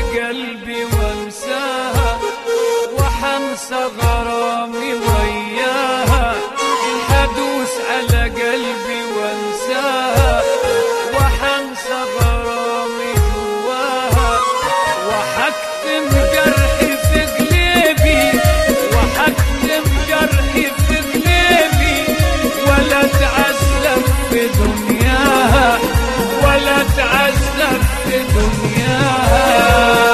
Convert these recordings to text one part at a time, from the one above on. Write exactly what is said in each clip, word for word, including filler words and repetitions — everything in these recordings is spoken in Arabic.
قلبي وانساها، وحنسى غرامي وياها. حدوس على قلبي وانساها، وحنسى غرامي جواها. وحكتم جرحي في قلبي، وحكتم جرحي في قلبي، ولا تعذب في دنياها، ولا تعذب في دنياها.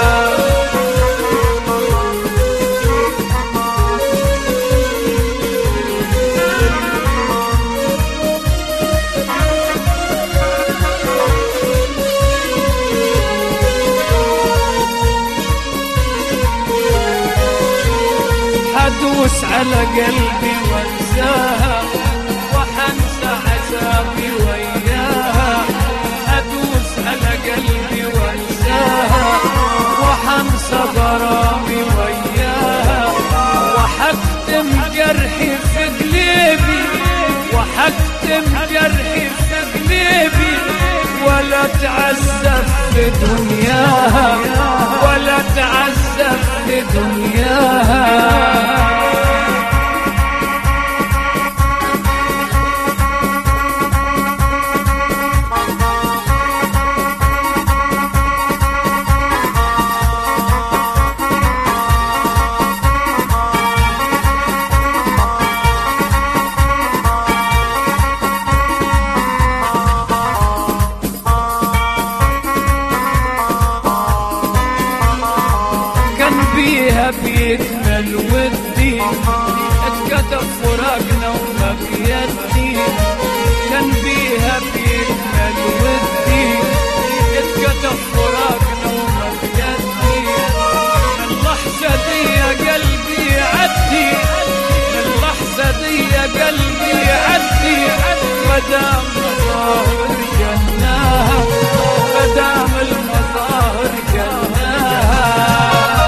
حدوس على قلبي وانساها، وحنسى عذابي وياها. حدوس على قلبي وانساها، وحنسى غرامي وياها. وحكتم جرحي في قلبي، وحكتم جرحي في قلبي، ولا تعذب في دنياها، ولا تعذب في دنياها. بيها بيكمل ودي، اتكتب فراقنا وما بيدي. كان بيها بيكمل ودي، اتكتب فراقنا وما بيدي. من لحظة دي قلبي عدي، من لحظة دي قلبي عدي. مدام مظاهر جناها، مدام المظاهر جناها.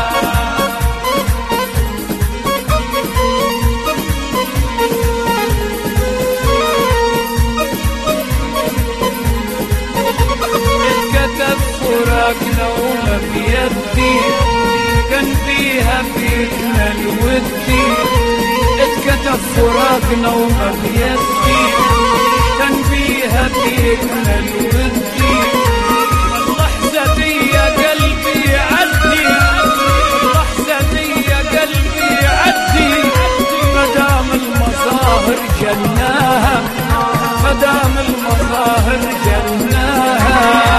فراقنا وما بيدي، كان فيها بيكمل ودي. اتكتب فراقنا وما بيدي، كان فيها بيكمل ودي. اللحظة دي قلبي عدي، اللحظة دي قلبي عدي. مدام المظاهر جناها، مدام المظاهر جناها.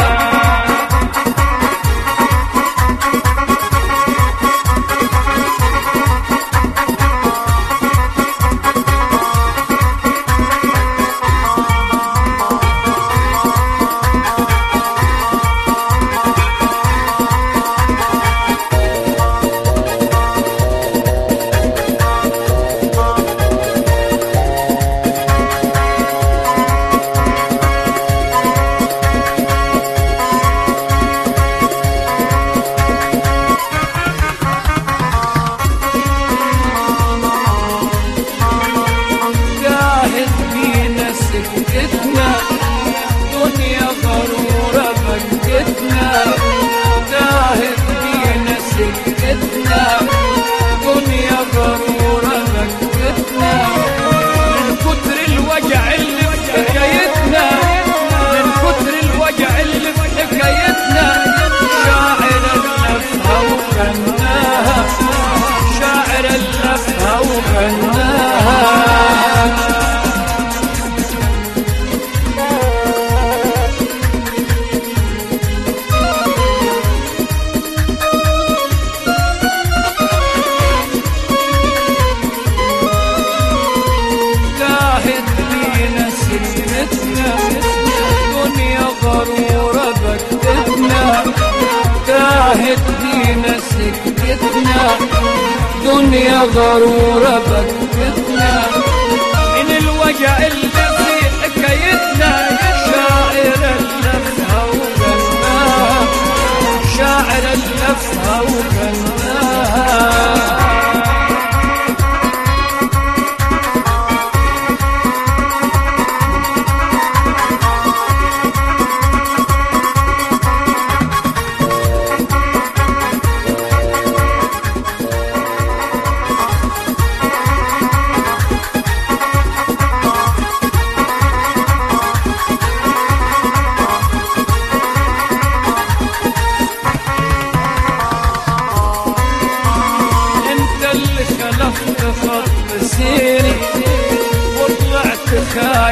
دنيا غرورة بكتنا، تاهت بينا سكتنا. دنيا غرورة بكتنا، من كتر الوجع اللي في حكايتنا، من كتر الوجع اللي في حكايتنا. شاعر اللفها وغناها، شاعر اللفها وغناها. دنيا غرورة بكتنا، تاهت بينا سكتنا. دنيا غرورة بكتنا، من الوجع اللي في حكايتنا. شاعر اللفها وغناها، شاعر اللفها وغناها.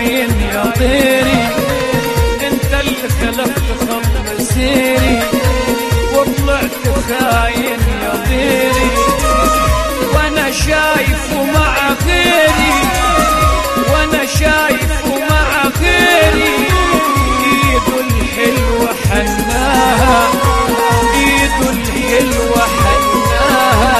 خاين يا طيري، انت اللي خلفت خط مسيري وطلعت خاين يا طيري، وانا شايفه مع غيري، وانا شايفه مع غيري، ايده الحلوة حناها، ايده الحلوة حناها.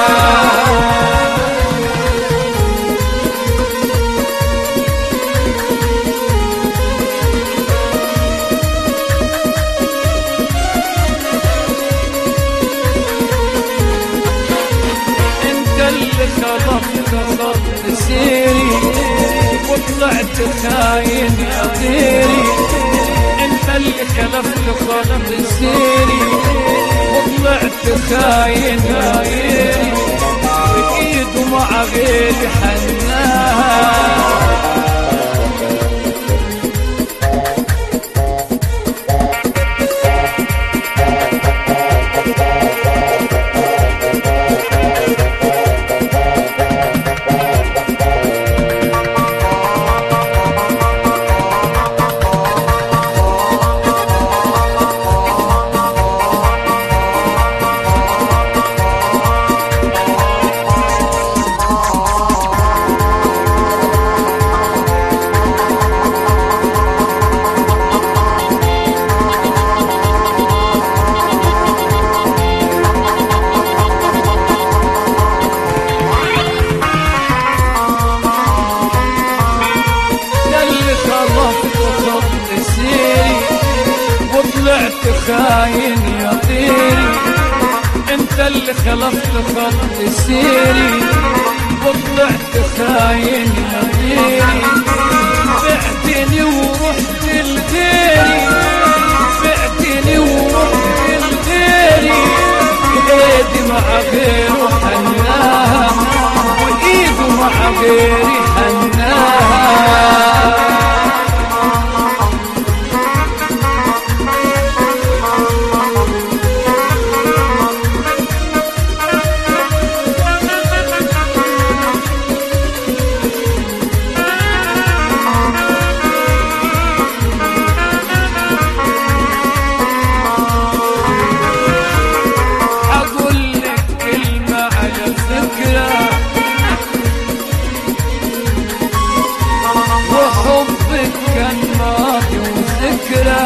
خلفت خط سيري وطلعت خاين يا طيري، انت اللي خلفت خط سيري وطلعت خاين يا طيري، بايده مع غيري حناها. وطلعت خاين يا طيري، انت اللي خلفت خط سيري وطلعت خاين يا طيري، بعتني ورحت لغيري، بعتني ورحت لغيري، ايدي مع غيره حناها، وايده مع غيري حناها. وحبك كان ماضي وذكرى،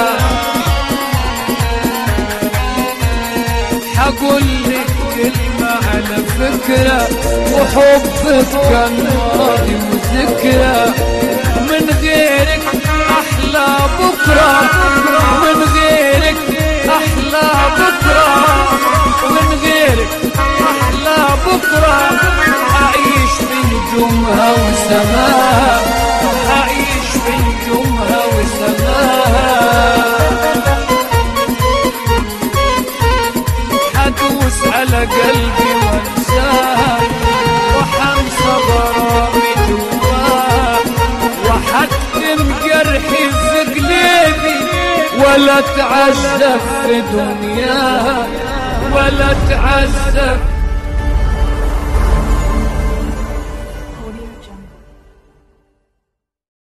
حقول لك كلمة على فكرة، وحبك كان ماضي وذكرى، من غيرك أحلى بكرة، من غيرك أحلى بكرة، من غيرك أحلى بكرة، أعيش في نجومها وسماها، أعيش في نجومها وسماها، حدوس على قلبي وانساها، وحنسى غرامي جواها، وحكتم جرحي في قلبي، ولا تعذب في دنياها، ولا تعذب